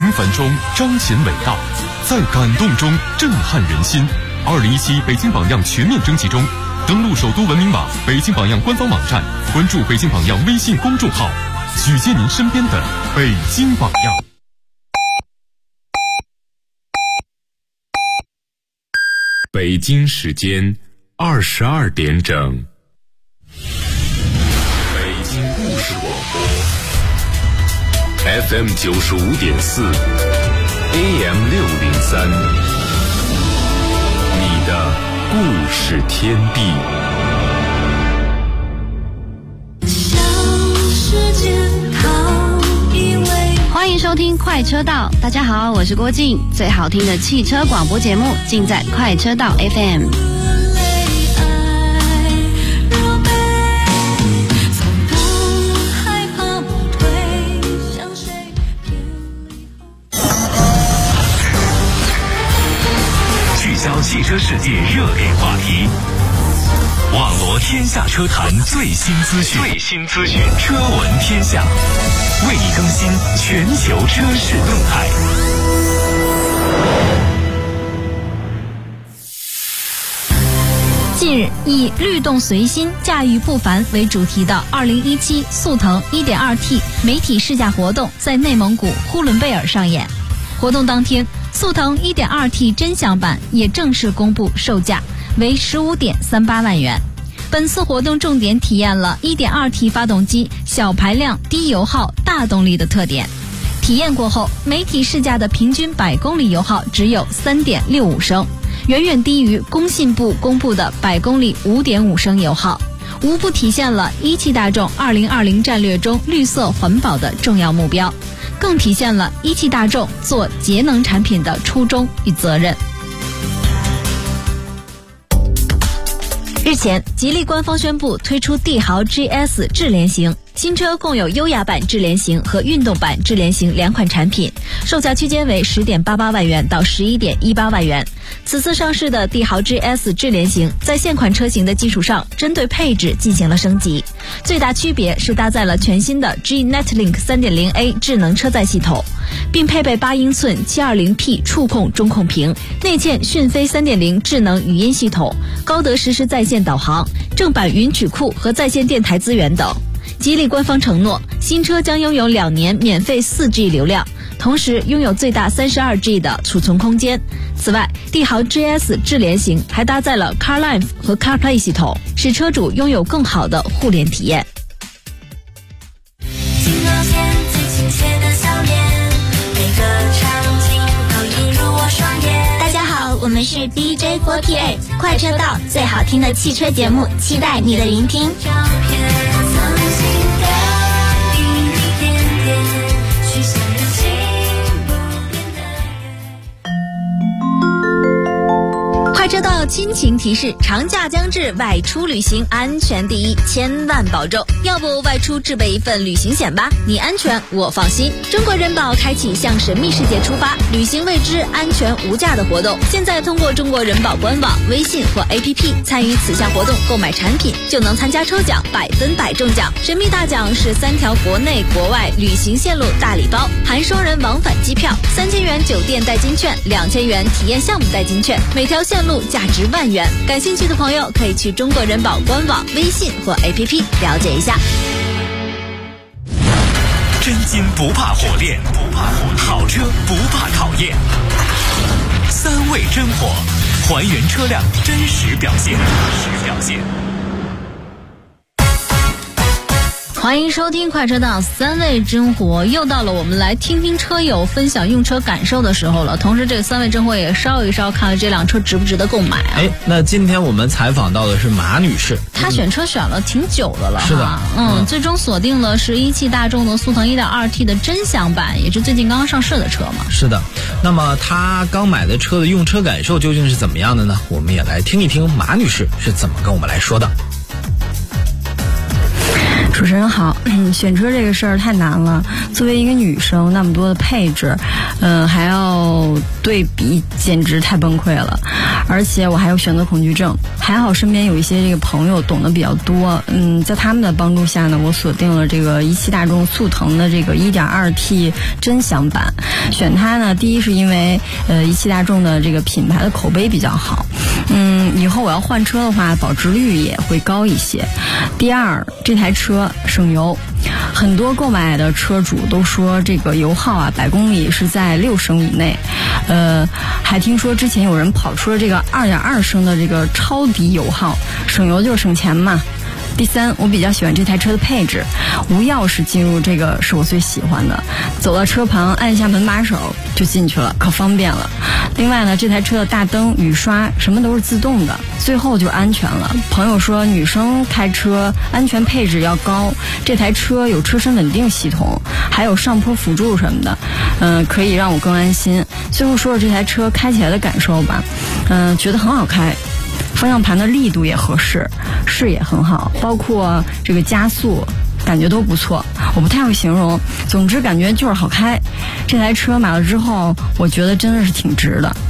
平凡中彰显伟大，在感动中震撼人心。2017北京榜样全面征集中，登录首都文明网、北京榜样官方网站，关注北京榜样微信公众号，举荐您身边的北京榜样。北京时间22点整。北京故事广播 FM 95.4 AM 603，你的故事天地。 欢迎收听快车道，大家好，我是郭靖。最好听的汽车广播节目尽在快车道 FM。 聚焦汽车世界热点话题，网罗天下车坛最新资讯，车闻天下，为你更新全球车市动态。 近日，以律动随心，驾驭不凡为主题的2017速腾 1.2T 媒体试驾活动在内蒙古呼伦贝尔上演。活动当天，速腾 1.2T 真享版也正式公布售价，为15.38万元。本次活动重点体验了 1.2T 发动机小排量低油耗大动力的特点。体验过后，媒体试驾的平均100公里油耗只有 3.65 升，远远低于工信部公布的100公里 5.5 升油耗，无不体现了一汽大众2020战略中绿色环保的重要目标，更体现了一汽大众做节能产品的初衷与责任。日前，吉利官方宣布推出帝豪 GS 智联型新车，共有优雅版智联型和运动版智联型两款产品，售价区间为10.88万元到11.18万元。此次上市的帝豪 GS 智联型在现款车型的基础上，针对配置进行了升级，最大区别是搭载了全新的 G-Netlink 3.0A 智能车载系统，并配备8英寸 720P 触控中控屏，内嵌讯飞 3.0 智能语音系统，高德实时在线导航，正版云曲库和在线电台资源等。吉利官方承诺，新车将拥有2年免费 4G 流量，同时拥有最大 32G 的储存空间。此外，帝豪 GS 智联型还搭载了 CarLife 和 CarPlay 系统，使车主拥有更好的互联体验。 大家好，我们是 DJ48 快车道，最好听的汽车节目，期待你的聆听。 快车道亲情提示：长假将至，外出旅行安全第一，千万保重。要不外出置备一份旅行险吧，你安全我放心。中国人保开启向神秘世界出发，旅行未知安全无价的活动。现在通过中国人保官网、微信或 APP 参与此项活动，购买产品就能参加抽奖，100%中奖。神秘大奖是3条国内国外旅行线路大礼包，含双人往返机票、3000元酒店代金券、2000元体验项目代金券，每条线路价值1万元。感兴趣的朋友可以去中国人保官网、微信或 APP 了解一下。 真金不怕火炼，好车不怕考验。3味真火，还原车辆真实表现。 欢迎收听快车道3味真火，又到了我们来听听车友分享用车感受的时候了。同时这个3味真火也烧一烧，看看这辆车值不值得购买啊。 那今天我们采访到的是马女士， 她选车选了挺久的了， 是的， 最终锁定了是一汽大众的速腾 1.2T 的真享版，也是最近刚刚上市的车嘛。 是的，那么她刚买的车的用车感受究竟是怎么样的呢？我们也来听一听马女士是怎么跟我们来说的。 主持人好，选车这个事儿太难了。作为一个女生，那么多的配置，还要对比，简直太崩溃了。而且我还有选择恐惧症，还好身边有一些这个朋友懂得比较多，在他们的帮助下呢，我锁定了这个一汽大众速腾的这个 1.2T 臻享版。选它呢，第一是因为一汽大众的这个品牌的口碑比较好，以后我要换车的话，保值率也会高一些。第二，这台车省油，很多购买的车主都说这个油耗啊，100公里是在6升以内。还听说之前有人跑出了这个2.2升的这个超低油耗，省油就是省钱嘛。第三，我比较喜欢这台车的配置，无钥匙进入这个是我最喜欢的，走到车旁按下门把手就进去了，可方便了。另外呢，这台车的大灯、雨刷什么都是自动的。最后就安全了，朋友说女生开车安全配置要高，这台车有车身稳定系统，还有上坡辅助什么的，可以让我更安心。最后说说这台车开起来的感受吧，觉得很好开。方向盘的力度也合适，视野很好，包括这个加速感觉都不错，我不太会形容，总之感觉就是好开。这台车买了之后，我觉得真的是挺值的。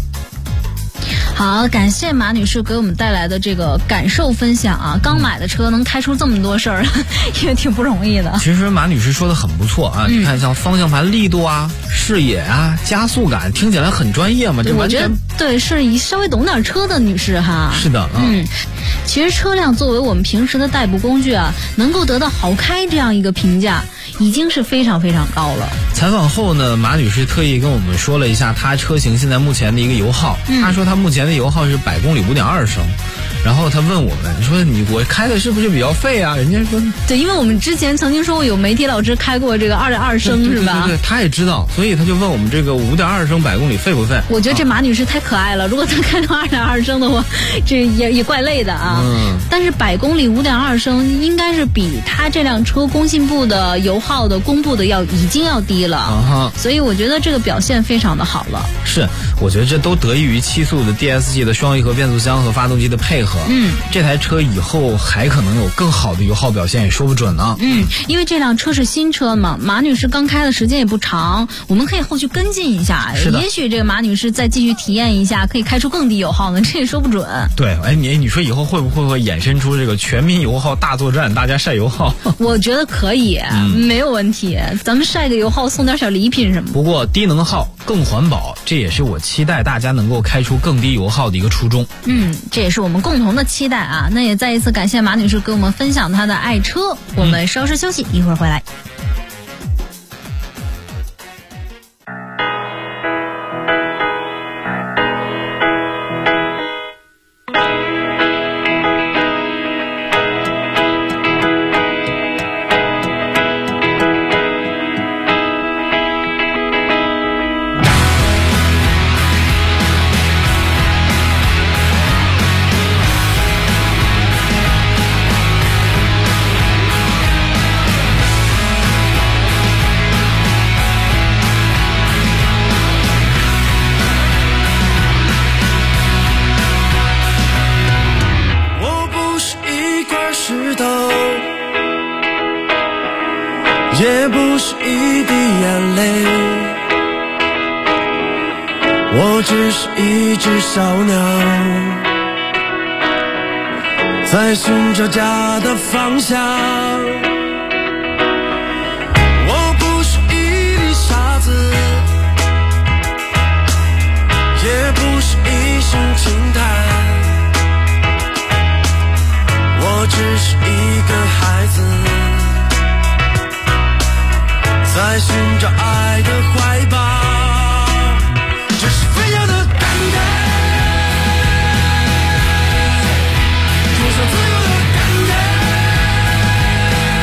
好，感谢马女士给我们带来的这个感受分享啊！刚买的车能开出这么多事儿，也挺不容易的。 其实马女士说的很不错啊，你看像方向盘力度啊、视野啊、加速感，听起来很专业嘛。这完全我觉得对，是一稍微懂点车的女士哈。 是的， 其实车辆作为我们平时的代步工具啊，能够得到好开这样一个评价，已经是非常非常高了。 采访后呢，马女士特意跟我们说了一下她车型现在目前的一个油耗。她说她目前的油耗是100公里5.2升。然后她问我们说我开的是不是比较费啊？人家说对，因为我们之前曾经说过有媒体老师开过这个2.2升是吧？ 对，她也知道，所以她就问我们这个5.2升100公里费不费？ 我觉得这马女士太可爱了，如果她开到2.2升的话，这也怪累的啊。但是100公里5.2升应该是比她这辆车工信部的油耗的公布的已经要低了，所以我觉得这个表现非常的好了。 是，我觉得这都得益于七速的 DSG 的双离合变速箱和发动机的配合。这台车以后还可能有更好的油耗表现，也说不准呢。 因为这辆车是新车嘛，马女士刚开的时间也不长，我们可以后续跟进一下。也许这个马女士再继续体验一下，可以开出更低油耗呢，这也说不准。对， 你说以后会衍生出这个全民油耗大作战，大家晒油耗？ 我觉得可以，没有问题。咱们晒个油耗，送点小礼品什么的。 不过低能耗更环保，这也是我期待大家能够开出更低油耗的一个初衷。 这也是我们共同的期待啊！那也再一次感谢马女士给我们分享她的爱车。我们稍事休息，一会儿回来。 也不是一滴眼泪，我只是一只小鸟，在寻找家的方向。我不是一粒沙子，也不是一声轻叹，我只是一个孩子，在寻找爱的怀抱，这是飞扬的感觉，就像自由的感觉，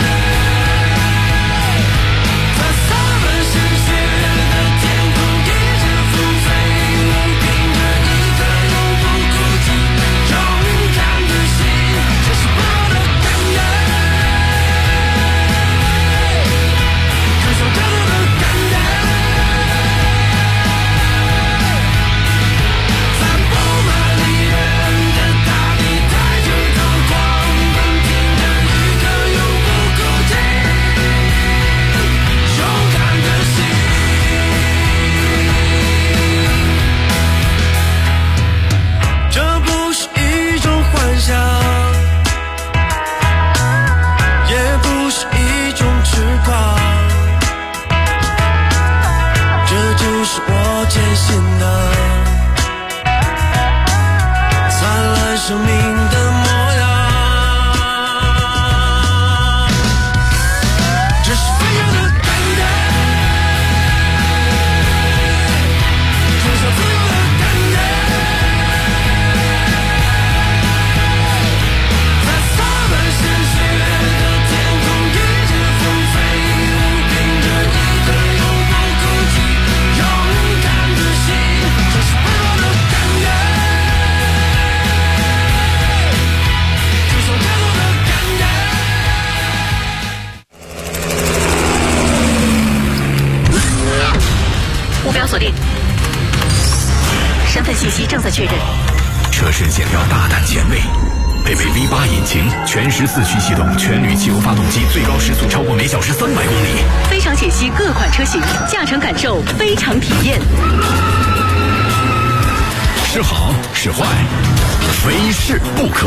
生命的模样。这是飞跃的感觉，冲向自由的感觉，在洒满鲜血的天空，一直风飞舞，凭着一颗永不哭泣、勇敢的心。这是微弱的感觉，就像坠落的感觉。 目标锁定，身份信息正在确认。 车身线条大胆前卫，配备 V8 引擎，全时四驱系统，全铝汽油发动机，最高时速超过每小时300公里。 非常解析各款车型，驾乘感受非常体验。 是好是坏，非试不可。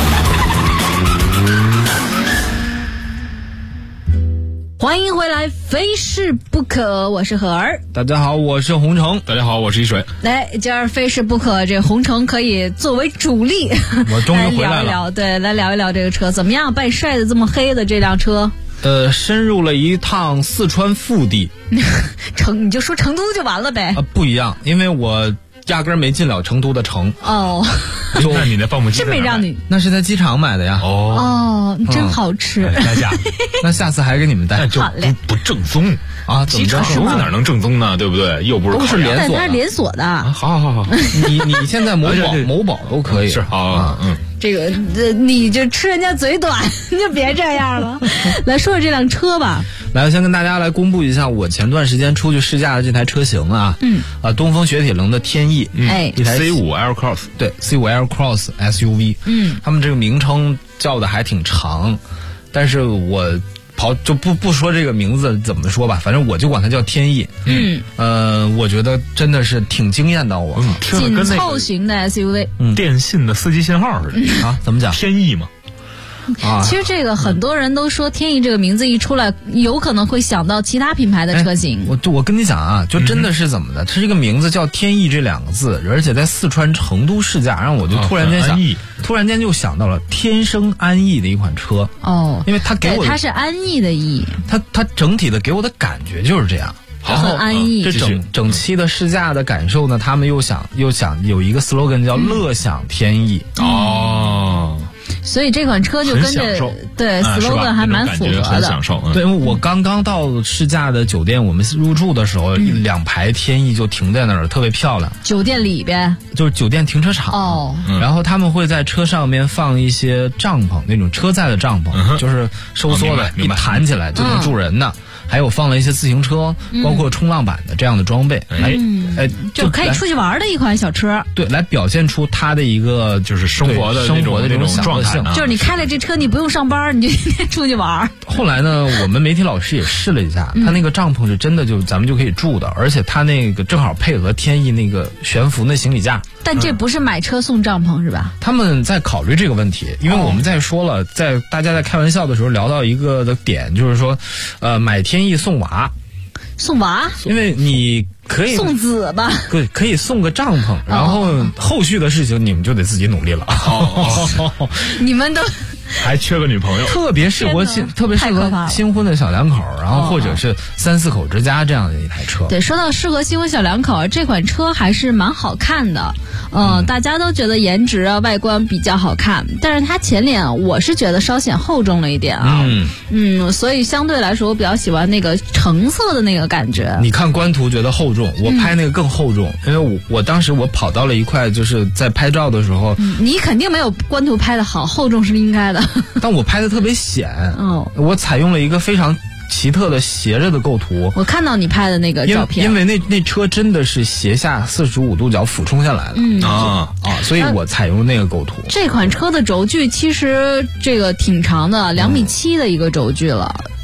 欢迎回来，非试不可，我是何儿。 大家好，我是洪城。 大家好，我是一水。 来，今儿非试不可，这洪城可以作为主力， 我终于回来了。 来聊一聊，对，来聊一聊这个车怎么样？把你晒得这么黑的这辆车， 深入了一趟四川腹地， 你就说成都就完了呗。 不一样，因为我压根儿没进了成都的城。 哦， 那你的放牧机真没让你？ 那是在机场买的呀。 哦，真好吃。 加价， 那下次还给你们带。 那就不正宗啊！ 机场熟哪能正宗呢？对不对？又不是都是连锁的， 但它是连锁的。 好，你现在某宝都可以。 是好， 这个你就吃人家嘴短，你就别这样了。来说说这辆车吧。 来，先跟大家来公布一下我前段时间出去试驾的这台车型啊。东风雪铁龙的天翼，一台 C5 Air Cross， 对 ，C5 Air Cross SUV。他们这个名称叫的还挺长，但是我就不说这个名字怎么说吧，反正我就管它叫天翼。我觉得真的是挺惊艳到我。 紧凑型的 SUV， 电信的4G 信号似的啊？怎么讲？ 天翼嘛。 其实这个很多人都说天翼这个名字一出来，有可能会想到其他品牌的车型。 我跟你讲啊，就真的是怎么的？它这个名字叫天翼这2个字，而且在四川成都试驾，让我就突然间就想到了天生安逸的一款车。因为它给我它是安逸的逸， 它整体的给我的感觉就是这样。 很安逸。 这整期的试驾的感受呢，他们又想有一个 slogan 叫乐享天翼。 所以这款车就跟着对 slogan 还蛮符合的， 很享受。 对，我刚到试驾的酒店，我们入住的时候，2排天翼就停在那儿，特别漂亮。 酒店里边就是酒店停车场。然后他们会在车上面放一些帐篷，那种车载的帐篷，就是收缩的，一弹起来就能住人的。还有放了一些自行车，包括冲浪板的这样的装备， 就可以出去玩的一款小车。 对，来表现出它的一个就是生活的这种状态。 就是你开了这车，你不用上班，你就天天出去玩。 后来呢，我们媒体老师也试了一下，它那个帐篷是真的咱们就可以住的，而且它那个正好配合天翼那个悬浮那行李架。 但这不是买车送帐篷是吧？ 他们在考虑这个问题，因为我们在说了，大家在开玩笑的时候聊到一个的点，就是说，买天翼送娃，因为你可以送子吧， 对，可以送个帐篷，然后后续的事情你们就得自己努力了。 你们都还缺个女朋友， 特别适合新婚的小两口，然后或者是3、4口之家这样的一台车。 对，说到适合新婚小两口，这款车还是蛮好看的。大家都觉得颜值啊、外观比较好看，但是它前脸我是觉得稍显厚重了一点啊。所以相对来说，我比较喜欢那个橙色的那个感觉。 你看官图觉得厚重，我拍那个更厚重，因为我当时我跑到了一块，就是在拍照的时候， 你肯定没有官图拍的好，厚重是应该的。 但我拍的特别显，我采用了一个非常奇特的斜着的构图。 我看到你拍的那个照片， 因为那车真的是斜下45度角俯冲下来的，所以我采用那个构图。 这款车的轴距其实这个挺长的，2.7米的一个轴距了。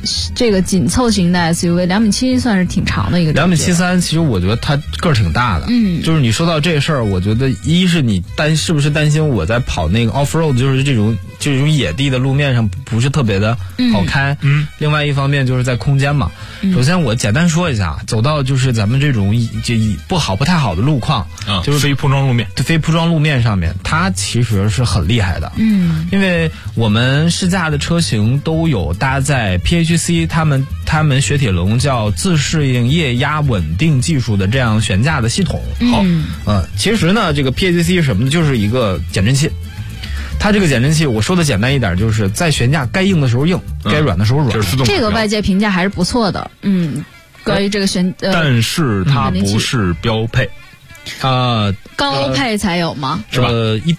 这个紧凑型的 SUV，2.7米算是挺长的一个。 2.73米，其实我觉得它个儿挺大的。就是你说到这事儿，我觉得一是你是不是担心我在跑那个 off road， 就是这种野地的路面上不是特别的好开。另外一方面就是在空间嘛。首先我简单说一下，走到就是咱们这种不太好的路况， 就是非铺装路面上面，它其实是很厉害的。因为我们试驾的车型都有搭载 PHC 他们雪铁龙叫自适应液压稳定技术的这样悬架的系统。其实呢，这个 PHC 是什么呢？就是一个减震器。它这个减震器，我说的简单一点，就是在悬架该硬的时候硬，该软的时候软。 这个外界评价还是不错的。关于这个但是它不是标配。 高配才有吗？ 是吧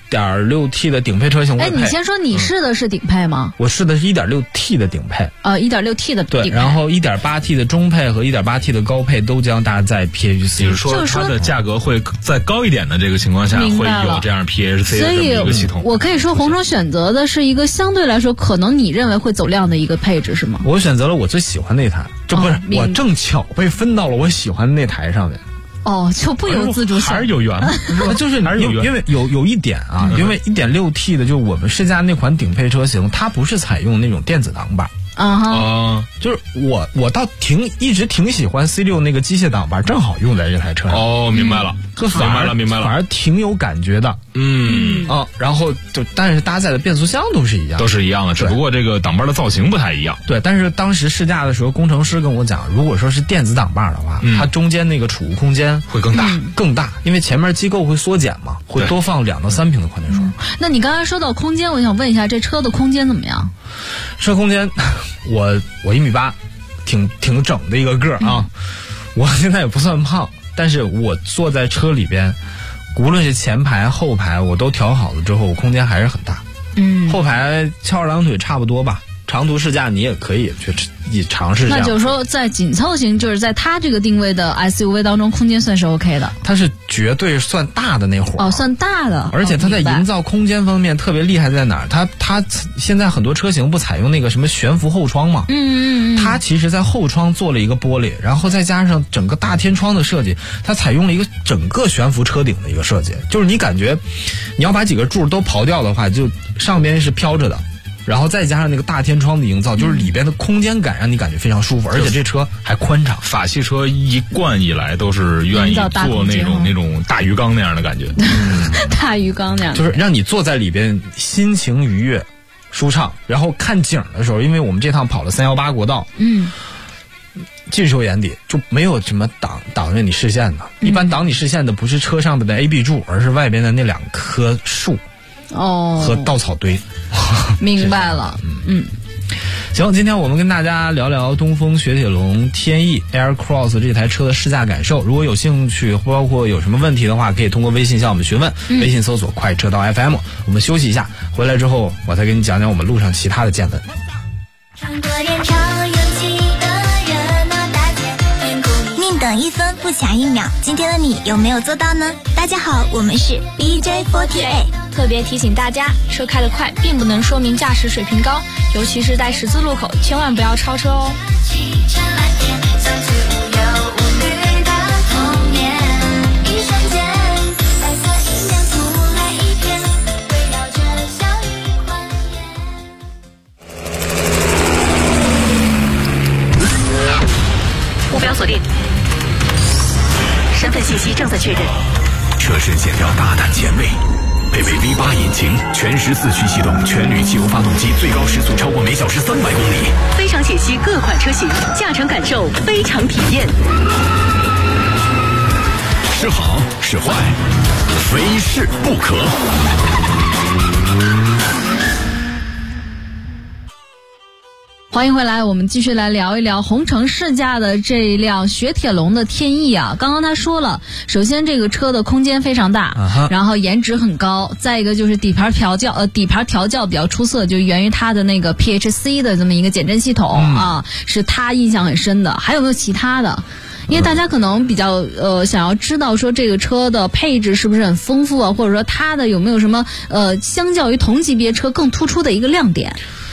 ？1.6T 的顶配车型。 你先说你试的是顶配吗？ 我试的是 1.6T 的顶配。 1.6T 的顶配。 对，然后 1.8T 的中配和 1.8T 的高配都将搭载 PHC。 就是说它的价格会再高一点的这个情况下，会有这样 PHC 的这么一个系统。 我可以说红城选择的是一个相对来说可能你认为会走量的一个配置是吗？ 我选择了我最喜欢那台，这不是我正巧被分到了我喜欢的那台上面。 就不由自主还是有缘， 就是因为有一点啊，因为 1.6T 的就我们试驾那款顶配车型，它不是采用那种电子挡把。就是我倒一直挺喜欢 C6 那个机械挡把，正好用在这台车上。 明白了，明白了， 反而挺有感觉的。然后但是搭载的变速箱都是一样的， 只不过这个挡把的造型不太一样。 对，但是当时试驾的时候，工程师跟我讲，如果说是电子挡把的话，它中间那个储物空间会更大，因为前面机构会缩减嘛，会多放2到3平的矿泉水。 那你刚才说到空间，我想问一下，这车的空间怎么样？ 车空间，我1.8米，挺整的一个个儿啊。我现在也不算胖，但是我坐在车里边，无论是前排后排，我都调好了之后，我空间还是很大。后排翘二郎腿差不多吧。长途试驾你也可以去尝试一下。 那就是说，在紧凑型，就是在它这个定位的 SUV 当中，空间算是 OK 的。 它是绝对算大的那伙。 算大的。 而且它在营造空间方面特别厉害在哪儿？它现在很多车型不采用那个什么悬浮后窗嘛？它其实在后窗做了一个玻璃，然后再加上整个大天窗的设计，它采用了一个整个悬浮车顶的一个设计，就是你感觉你要把几个柱都刨掉的话，就上边是飘着的。然后再加上那个大天窗的营造，就是里边的空间感让你感觉非常舒服，而且这车还宽敞。 法系车一贯以来都是愿意做那种大鱼缸那样的感觉。 大鱼缸那样， 就是让你坐在里边心情愉悦、舒畅。然后看景的时候，因为我们这趟跑了318国道，尽收眼底，就没有什么挡着你视线的。一般挡你视线的不是车上的 AB 柱，而是外边的那2棵树。和稻草堆。 明白了。 行，今天我们跟大家聊聊东风雪铁龙天翼 Aircross 这台车的试驾感受。如果有兴趣，包括有什么问题的话，可以通过微信向我们询问。微信搜索快车道 FM。我们休息一下，回来之后我再给你讲讲我们路上其他的见闻。 穿过人潮拥挤的热闹大街，宁等1分不抢1秒。今天的你有没有做到呢？大家好，我们是 BJ48。 特别提醒大家，车开得快并不能说明驾驶水平高，尤其是在十字路口，千万不要超车哦。 目标锁定，身份信息正在确认。 车身线条大胆前卫，配备 V8 引擎，全时4驱系统，全铝汽油发动机，最高时速超过每小时300公里。 非常解析各款车型，驾乘感受非常体验。 是好是坏，非试不可。 欢迎回来，我们继续来聊一聊红城试驾的这一辆雪铁龙的天翼啊。刚刚他说了，首先这个车的空间非常大，然后颜值很高，再一个就是底盘调教比较出色，就源于它的那个 PHC 的这么一个减震系统啊，是他印象很深的。还有没有其他的？因为大家可能比较想要知道说这个车的配置是不是很丰富啊，或者说它的有没有什么相较于同级别车更突出的一个亮点？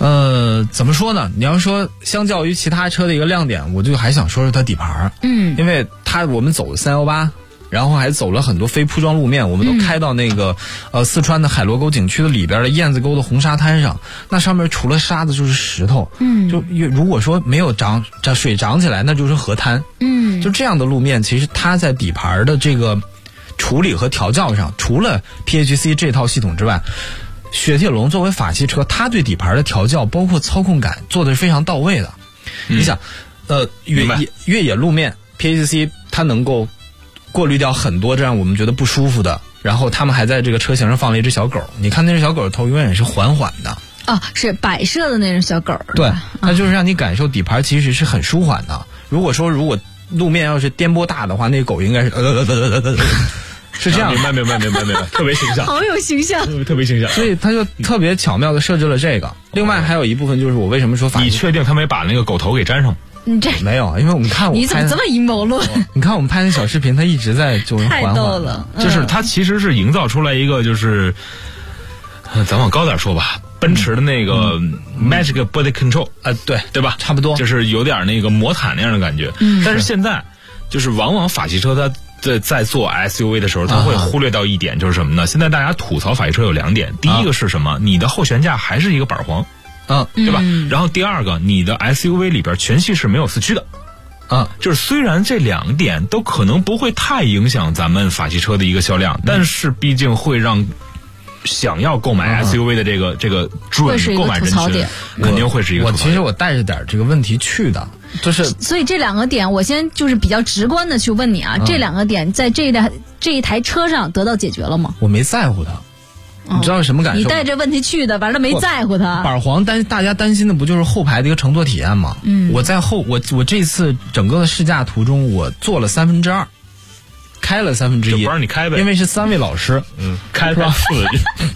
怎么说呢？你要说相较于其他车的一个亮点，我就还想说说它底盘。因为我们走318。然后还走了很多非铺装路面，我们都开到那个四川的海螺沟景区的里边的燕子沟的红沙滩上，那上面除了沙子就是石头，就如果说没有水涨起来，那就是河滩，就这样的路面，其实它在底盘的这个处理和调教上，除了 PHC 这套系统之外，雪铁龙作为法系车，它对底盘的调教包括操控感做的是非常到位的。你想，越野路面 PHC 它能够过滤掉很多这样我们觉得不舒服的，然后他们还在这个车型上放了一只小狗，你看那只小狗的头永远是缓缓的。 是摆设的那只小狗。 对，它就是让你感受底盘其实是很舒缓的。如果路面要是颠簸大的话，那狗应该是是这样。 明白，特别形象， 好有形象， 特别形象。 所以它就特别巧妙的设置了这个。另外还有一部分就是我为什么说你确定他没把那个狗头给粘上？ 你这没有，因为我们看你怎么这么阴谋论？ 你看我们拍那小视频，它一直在就是缓缓。太逗了， 就是它其实是营造出来一个就是，咱往高点说吧，奔驰的那个 Magic Body Control 对吧？ 差不多， 就是有点那个魔毯那样的感觉。但是现在就是往往法系车它在做 SUV 的时候，它会忽略到一点，就是什么呢？现在大家吐槽法系车有2点，第一个是什么？你的后悬架还是一个板簧。对吧？然后第二个，你的 SUV 里边全系是没有四驱的，就是虽然这2点都可能不会太影响咱们法系车的一个销量，但是毕竟会让想要购买 SUV 的这个准购买人群肯定会是一个吐槽点。 其实我带着点这个问题去的，就是所以这2个点，我先就是比较直观的去问你啊，这2个点在这一台车上得到解决了吗？ 我没在乎它。你知道什么感受？ 你带着问题去的，完了没在乎它。 板簧大家担心的不就是后排的一个乘坐体验吗？我在我这次整个的试驾途中，我坐了2/3，开了1/3， 就不让你开呗， 因为是3位老师， 开了4，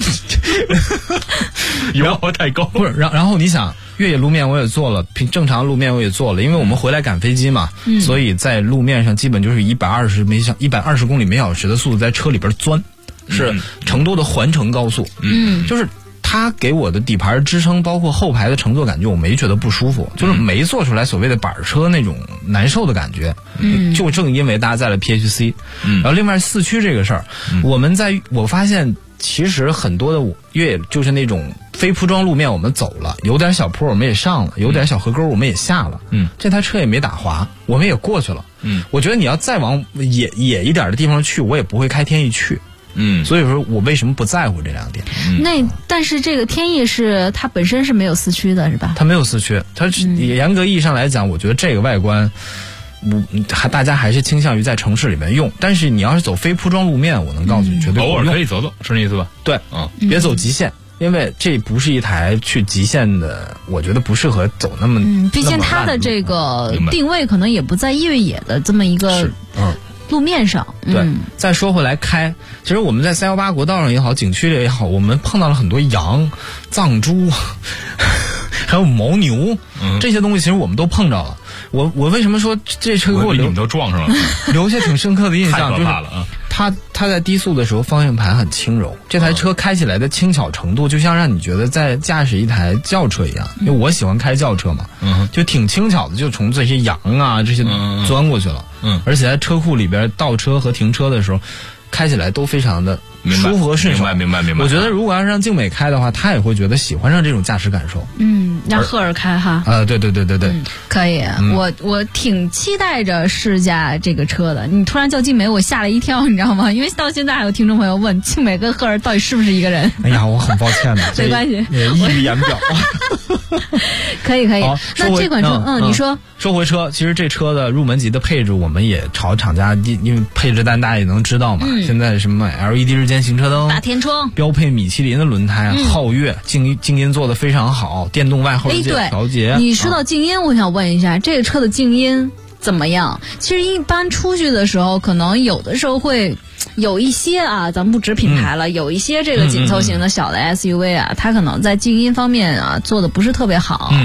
油耗太高。 不是，然后你想，越野路面我也做了，正常路面我也做了，因为我们回来赶飞机嘛，所以在路面上基本就是120公里每小时的速度在车里边钻。是成都的环城高速，就是它给我的底盘支撑，包括后排的乘坐感觉，我没觉得不舒服，就是没做出来所谓的板车那种难受的感觉。就正因为搭载了 PHC，然后另外四驱这个事儿，我发现其实很多的越野就是那种非铺装路面我们走了，有点小坡我们也上了，有点小河沟我们也下了，这台车也没打滑，我们也过去了。我觉得你要再往野一点的地方去，我也不会开天翼去。所以说我为什么不在乎这2点？ 但是这个天翼是它本身是没有四驱的，是吧？ 它没有四驱，它严格意义上来讲，我觉得这个外观，大家还是倾向于在城市里面用。但是你要是走非铺装路面，我能告诉你，绝对偶尔可以走走，是那意思吧？ 对，别走极限。因为这不是一台去极限的，我觉得不适合走那么。 毕竟它的这个定位可能也不在越野的这么一个路面上。 对，再说回来其实我们在318国道上也好，景区里也好，我们碰到了很多羊、藏猪，还有牦牛，这些东西其实我们都碰着了。我为什么说这车给我你们都撞上了， 留下挺深刻的印象， 太可怕了啊！ 它在低速的时候方向盘很轻柔，这台车开起来的轻巧程度，就像让你觉得在驾驶一台轿车一样。因为我喜欢开轿车嘛，就挺轻巧的，就从这些羊啊这些钻过去了。而且在车库里边倒车和停车的时候，开起来都非常的舒服和顺手。 明白。 我觉得如果要是让静美开的话，她也会觉得喜欢上这种驾驶感受。 让赫尔开哈。 对， 可以。我挺期待着试驾这个车的。你突然叫静美，我吓了一跳，你知道吗？因为到现在还有听众朋友问静美跟赫尔到底是不是一个人。 哎呀，我很抱歉的， 没关系， 溢于言表。 可以。那这款车，你说。 说回车，其实这车的入门级的配置，我们也朝厂家，因为配置单大家也能知道嘛。现在什么 LED 日间行车灯、 大天窗、 标配米其林的轮胎、皓月、静音做得非常好，电动外后视镜调节。 你说到静音，我想问一下，这个车的静音怎么样？其实一般出去的时候，可能有的时候会有一些咱们不指品牌了，有一些这个紧凑型的小的 SUV 它可能在静音方面做的不是特别好。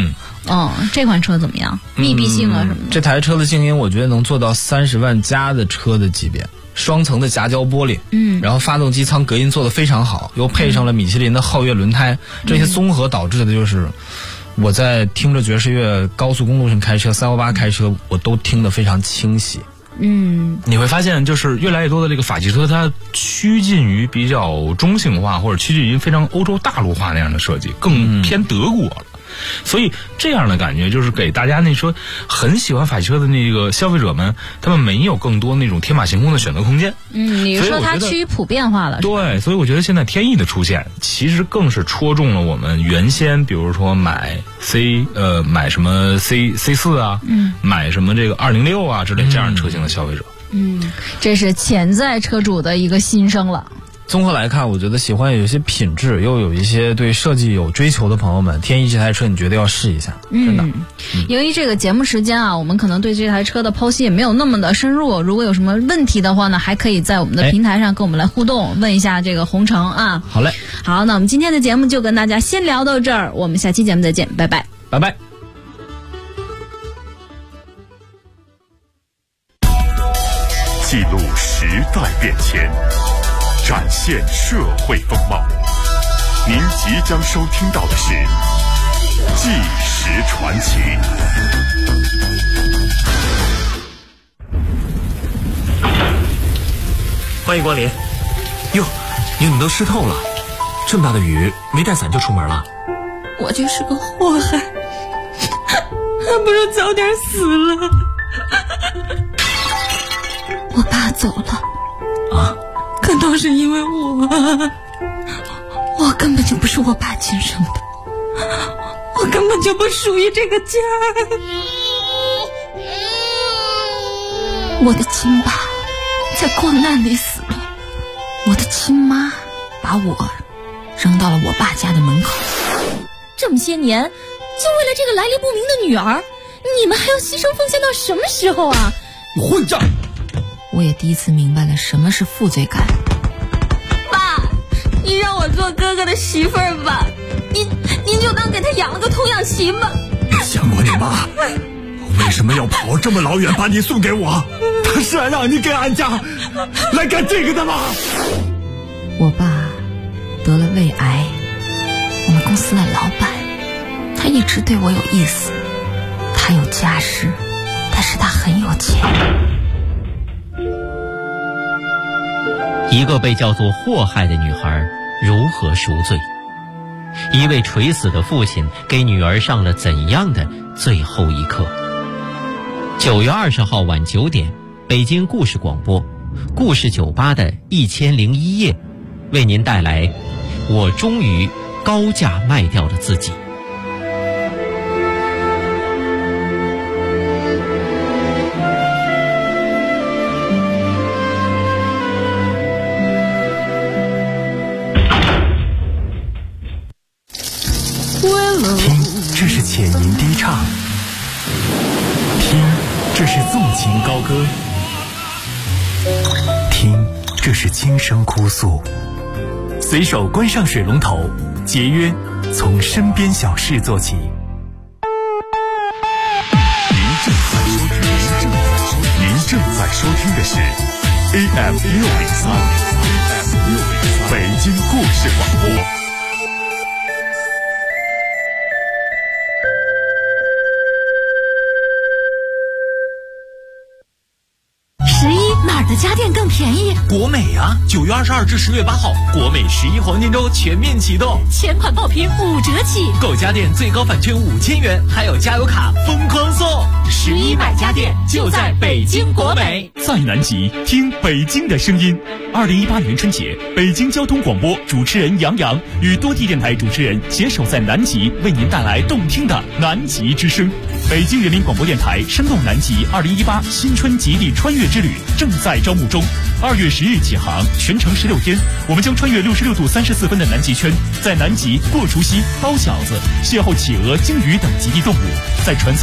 这款车怎么样？密闭性啊什么的？ 这台车的静音，我觉得能做到30万加的车的级别。双层的夹胶玻璃，然后发动机舱隔音做得非常好，又配上了米其林的皓月轮胎，这些综合导致的就是我在听着爵士乐高速公路上开车318开车，我都听得非常清晰。 你会发现就是越来越多的这个法系车它趋近于比较中性化，或者趋近于非常欧洲大陆化那样的设计，更偏德国了。所以这样的感觉就是给大家那说很喜欢法系车的那个消费者们，他们没有更多那种天马行空的选择空间。 你说它趋于普遍化了。 对，所以我觉得现在天翼的出现，其实更是戳中了我们原先比如说买什么 C4 啊，买什么这个206啊之类这样车型的消费者。 这是潜在车主的一个心声了。 综合来看，我觉得喜欢有一些品质又有一些对设计有追求的朋友们，天翼这台车你绝对要试一下，真的。 由于这个节目时间啊，我们可能对这台车的剖析也没有那么的深入，如果有什么问题的话呢，还可以在我们的平台上跟我们来互动，问一下这个红城啊。 好嘞， 好，那我们今天的节目就跟大家先聊到这儿，我们下期节目再见，拜拜， 拜拜。 记录时代变迁，展现社会风貌。您即将收听到的是《纪实传奇》。 欢迎光临。哟，你怎么都湿透了？这么大的雨，没带伞就出门了？ 我就是个祸害，还不如早点死了。我爸走了啊， 可都是因为我根本就不是我爸亲生的，我根本就不属于这个家。我的亲爸在国难里死了，我的亲妈把我扔到了我爸家的门口。 这么些年，就为了这个来历不明的女儿，你们还要牺牲奉献到什么时候啊？ 混账！ 我也第一次明白了什么是负罪感。 爸，你让我做哥哥的媳妇儿吧，您就当给他养了个童养媳吧。 想过你妈为什么要跑这么老远把你送给我？他是来让你给俺家来干这个的吗？ 我爸得了胃癌，我们公司的老板，他一直对我有意思，他有家室，但是他很有钱。 一个被叫做祸害的女孩如何赎罪？一位垂死的父亲给女儿上了怎样的最后一课？9月20号晚9点，北京故事广播，故事酒吧的1001夜，为您带来《我终于高价卖掉了自己》。 听，这是浅吟低唱；听，这是纵情高歌；听，这是轻声哭诉。随手关上水龙头，节约从身边小事做起。 您正在收听的是 AM 603北京故事广播。 哪儿的家电更便宜？ 国美啊！9月22至10月8号，国美11黄金周全面启动， 前款爆品5折起， 购家电最高返券5000元，还有加油卡疯狂送。 11买家电就在北京国美， 在南极听北京的声音。2018年春节，北京交通广播主持人杨洋与多地电台主持人携手在南极，为您带来动听的南极之声。北京人民广播电台声动南极2018新春极地穿越之旅正在招募中，2月10日起航，全程16天，我们将穿越66度34分的南极圈，在南极过除夕、包饺子、邂逅企鹅、鲸鱼等极地动物，在船舱